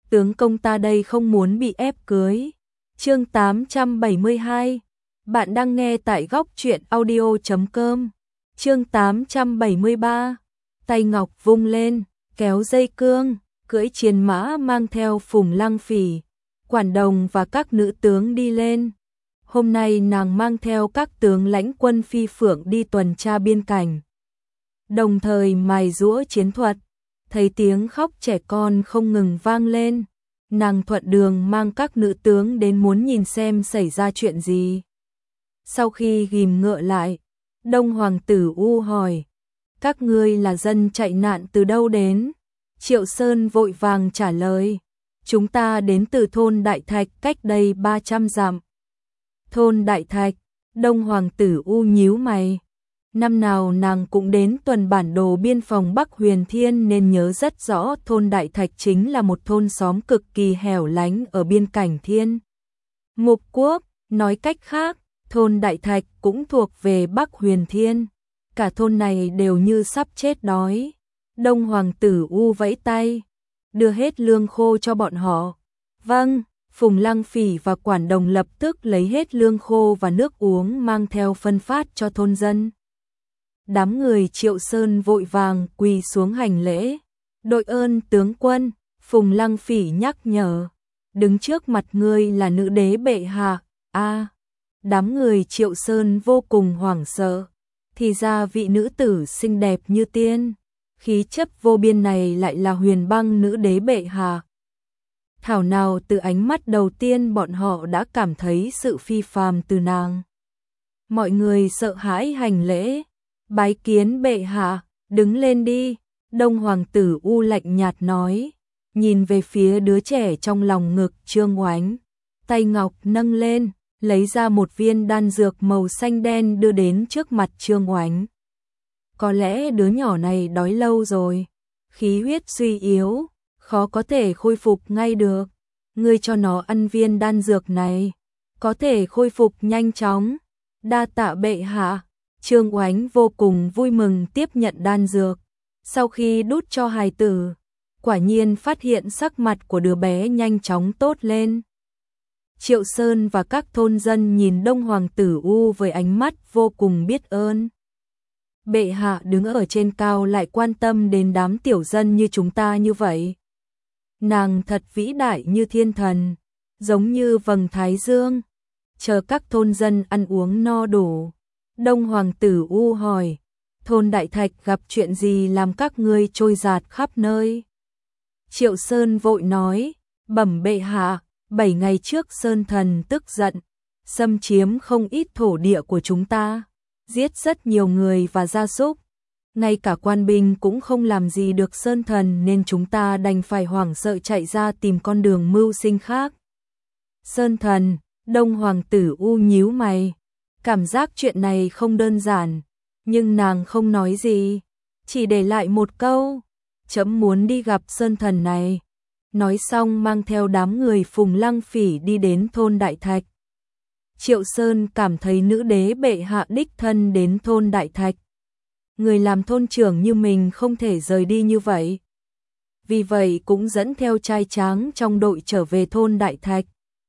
tướng công ta đây không muốn bị ép cưới. Chương 872. Bạn đang nghe tại góc truyện audio.com. Chương 873. Tay ngọc vung lên, kéo dây cương, cưỡi chiến mã mang theo Phùng Lăng Phỉ, Quản Đồng và các nữ tướng đi lên. Hôm nay nàng mang theo các tướng lãnh quân phi phượng đi tuần tra biên cảnh, đồng thời mài giũa chiến thuật. Thấy tiếng khóc trẻ con không ngừng vang lên, nàng thuận đường mang các nữ tướng đến muốn nhìn xem xảy ra chuyện gì. Sau khi ghim ngựa lại, Đông Hoàng tử U hỏi: các ngươi là dân chạy nạn từ đâu đến? Triệu Sơn vội vàng trả lời: chúng ta đến từ thôn Đại Thạch cách đây 300 dặm. Thôn Đại Thạch? Đông Hoàng tử U nhíu mày. Năm nào nàng cũng đến tuần bản đồ biên phòng Bắc Huyền Thiên nên nhớ rất rõ thôn Đại Thạch chính là một thôn xóm cực kỳ hẻo lánh ở biên cảnh Thiên Mục Quốc. Nói cách khác, thôn Đại Thạch cũng thuộc về Bắc Huyền Thiên. Cả thôn này đều như sắp chết đói. Đông Hoàng tử U vẫy tay: đưa hết lương khô cho bọn họ. Vâng. Phùng Lăng Phỉ và Quản Đồng lập tức lấy hết lương khô và nước uống mang theo phân phát cho thôn dân. Đám người Triệu Sơn vội vàng quỳ xuống hành lễ. Đội ơn tướng quân. Phùng Lăng Phỉ nhắc nhở: đứng trước mặt ngươi là nữ đế bệ hạ. Đám người Triệu Sơn vô cùng hoảng sợ. Thì ra vị nữ tử xinh đẹp như tiên, khí chất vô biên này lại là Huyền Băng nữ đế bệ hạ. Thảo nào từ ánh mắt đầu tiên bọn họ đã cảm thấy sự phi phàm từ nàng. Mọi người sợ hãi hành lễ: bái kiến bệ hạ, đứng lên đi. Đông Hoàng tử U lạnh nhạt nói, nhìn về phía đứa trẻ trong lòng ngực Trương Oánh. Tay ngọc nâng lên, lấy ra một viên đan dược màu xanh đen đưa đến trước mặt Trương Oánh. Có lẽ đứa nhỏ này đói lâu rồi, khí huyết suy yếu, khó có thể khôi phục ngay được. Ngươi cho nó ăn viên đan dược này, có thể khôi phục nhanh chóng. Đa tạ bệ hạ. Trương Oánh vô cùng vui mừng tiếp nhận đan dược. Sau khi đút cho hài tử, quả nhiên phát hiện sắc mặt của đứa bé nhanh chóng tốt lên. Triệu Sơn và các thôn dân nhìn Đông Hoàng tử U với ánh mắt vô cùng biết ơn. Bệ hạ đứng ở trên cao lại quan tâm đến đám tiểu dân như chúng ta như vậy. Nàng thật vĩ đại như thiên thần, giống như vầng thái dương. Chờ các thôn dân ăn uống no đủ, Đông Hoàng tử U hỏi: thôn Đại Thạch gặp chuyện gì làm các ngươi trôi dạt khắp nơi? Triệu Sơn vội nói: bẩm bệ hạ, 7 ngày trước Sơn Thần tức giận, xâm chiếm không ít thổ địa của chúng ta, giết rất nhiều người và gia súc. Ngay cả quan binh cũng không làm gì được Sơn Thần nên chúng ta đành phải hoảng sợ chạy ra tìm con đường mưu sinh khác. Sơn Thần? Đông Hoàng tử U nhíu mày, cảm giác chuyện này không đơn giản, nhưng nàng không nói gì, chỉ để lại một câu: chấm muốn đi gặp Sơn Thần này. Nói xong mang theo đám người Phùng Lăng Phỉ đi đến thôn Đại Thạch. Triệu Sơn cảm thấy nữ đế bệ hạ đích thân đến thôn Đại Thạch, người làm thôn trưởng như mình không thể rời đi như vậy. Vì vậy cũng dẫn theo trai tráng trong đội trở về thôn Đại Thạch.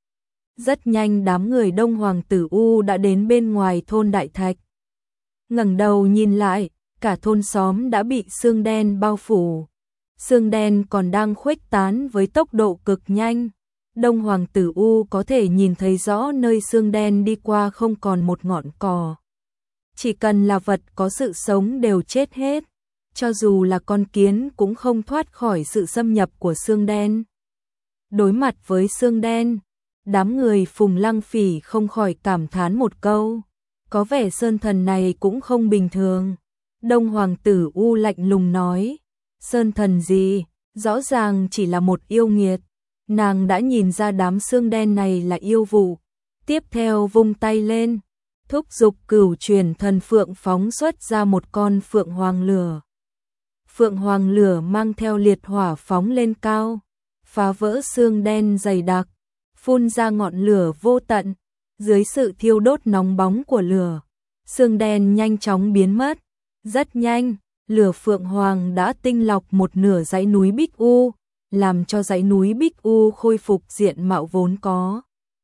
Rất nhanh đám người Đông Hoàng tử U đã đến bên ngoài thôn Đại Thạch. Ngẩng đầu nhìn lại, cả thôn xóm đã bị sương đen bao phủ. Sương đen còn đang khuếch tán với tốc độ cực nhanh. Đông Hoàng tử U có thể nhìn thấy rõ nơi sương đen đi qua không còn một ngọn cỏ. Chỉ cần là vật có sự sống đều chết hết, cho dù là con kiến cũng không thoát khỏi sự xâm nhập của sương đen. Đối mặt với sương đen, đám người Phùng Lăng Phỉ không khỏi cảm thán một câu: có vẻ Sơn Thần này cũng không bình thường. Đông Hoàng tử U lạnh lùng nói: Sơn Thần gì, rõ ràng chỉ là một yêu nghiệt. Nàng đã nhìn ra đám sương đen này là yêu vụ. Tiếp theo vung tay lên, thúc giục Cửu Truyền Thần Phượng phóng xuất ra một con phượng hoàng lửa. Phượng hoàng lửa mang theo liệt hỏa phóng lên cao, phá vỡ sương đen dày đặc, phun ra ngọn lửa vô tận. Dưới sự thiêu đốt nóng bóng của lửa, sương đen nhanh chóng biến mất. Rất nhanh, lửa phượng hoàng đã tinh lọc một nửa dãy núi Bích U, làm cho dãy núi Bích U khôi phục diện mạo vốn có.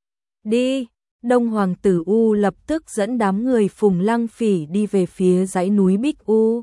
Đi, Đông Hoàng tử U lập tức dẫn đám người Phùng Lăng Phỉ đi về phía dãy núi Bích U.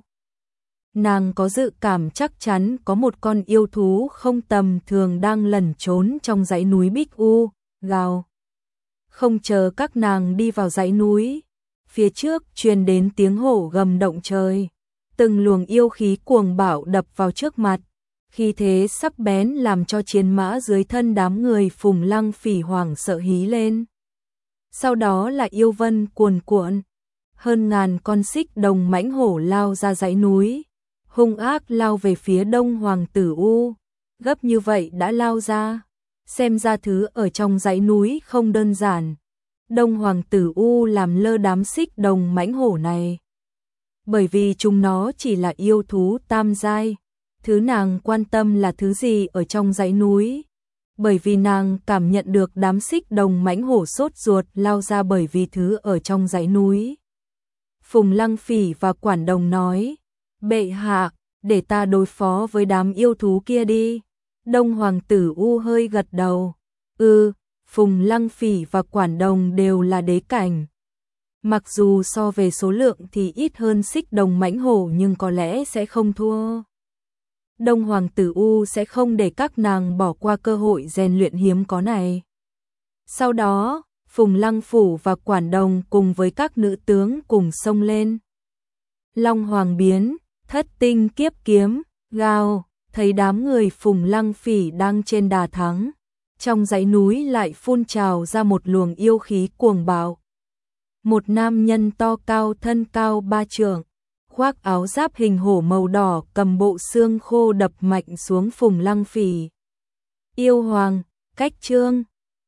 Nàng có dự cảm chắc chắn có một con yêu thú không tầm thường đang lẩn trốn trong dãy núi Bích U, gào. Không chờ các nàng đi vào dãy núi, phía trước truyền đến tiếng hổ gầm động trời. Từng luồng yêu khí cuồng bạo đập vào trước mặt, khí thế sắc bén làm cho chiến mã dưới thân đám người Phùng Lăng Phỉ hoảng sợ hí lên. Sau đó là yêu vân cuồn cuộn, hơn ngàn con xích đồng mãnh hổ lao ra dãy núi, hung ác lao về phía Đông Hoàng tử U, gấp như vậy đã lao ra, xem ra thứ ở trong dãy núi không đơn giản. Đông Hoàng tử U làm lơ đám xích đồng mãnh hổ này, bởi vì chúng nó chỉ là yêu thú tam giai, thứ nàng quan tâm là thứ gì ở trong dãy núi. Bởi vì nàng cảm nhận được đám xích đồng mãnh hổ sốt ruột lao ra bởi vì thứ ở trong dãy núi. Phùng Lăng Phỉ và Quản Đồng nói, bệ hạ, để ta đối phó với đám yêu thú kia đi. Đông Hoàng tử U hơi gật đầu, Phùng Lăng Phỉ và Quản Đồng đều là đế cảnh. Mặc dù so về số lượng thì ít hơn xích đồng mãnh hổ nhưng có lẽ sẽ không thua. Đông Hoàng tử U sẽ không để các nàng bỏ qua cơ hội rèn luyện hiếm có này. Sau đó, Phùng Lăng Phủ và Quản Đồng cùng với các nữ tướng cùng xông lên. Long Hoàng biến, thất tinh kiếp kiếm, gào, thấy đám người Phùng Lăng Phỉ đang trên đà thắng. Trong dãy núi lại phun trào ra một luồng yêu khí cuồng bạo. Một nam nhân to cao thân cao 3 trượng, khoác áo giáp hình hổ màu đỏ cầm bộ xương khô đập mạnh xuống Phùng Lăng Phỉ. Yêu Hoàng, cách trương.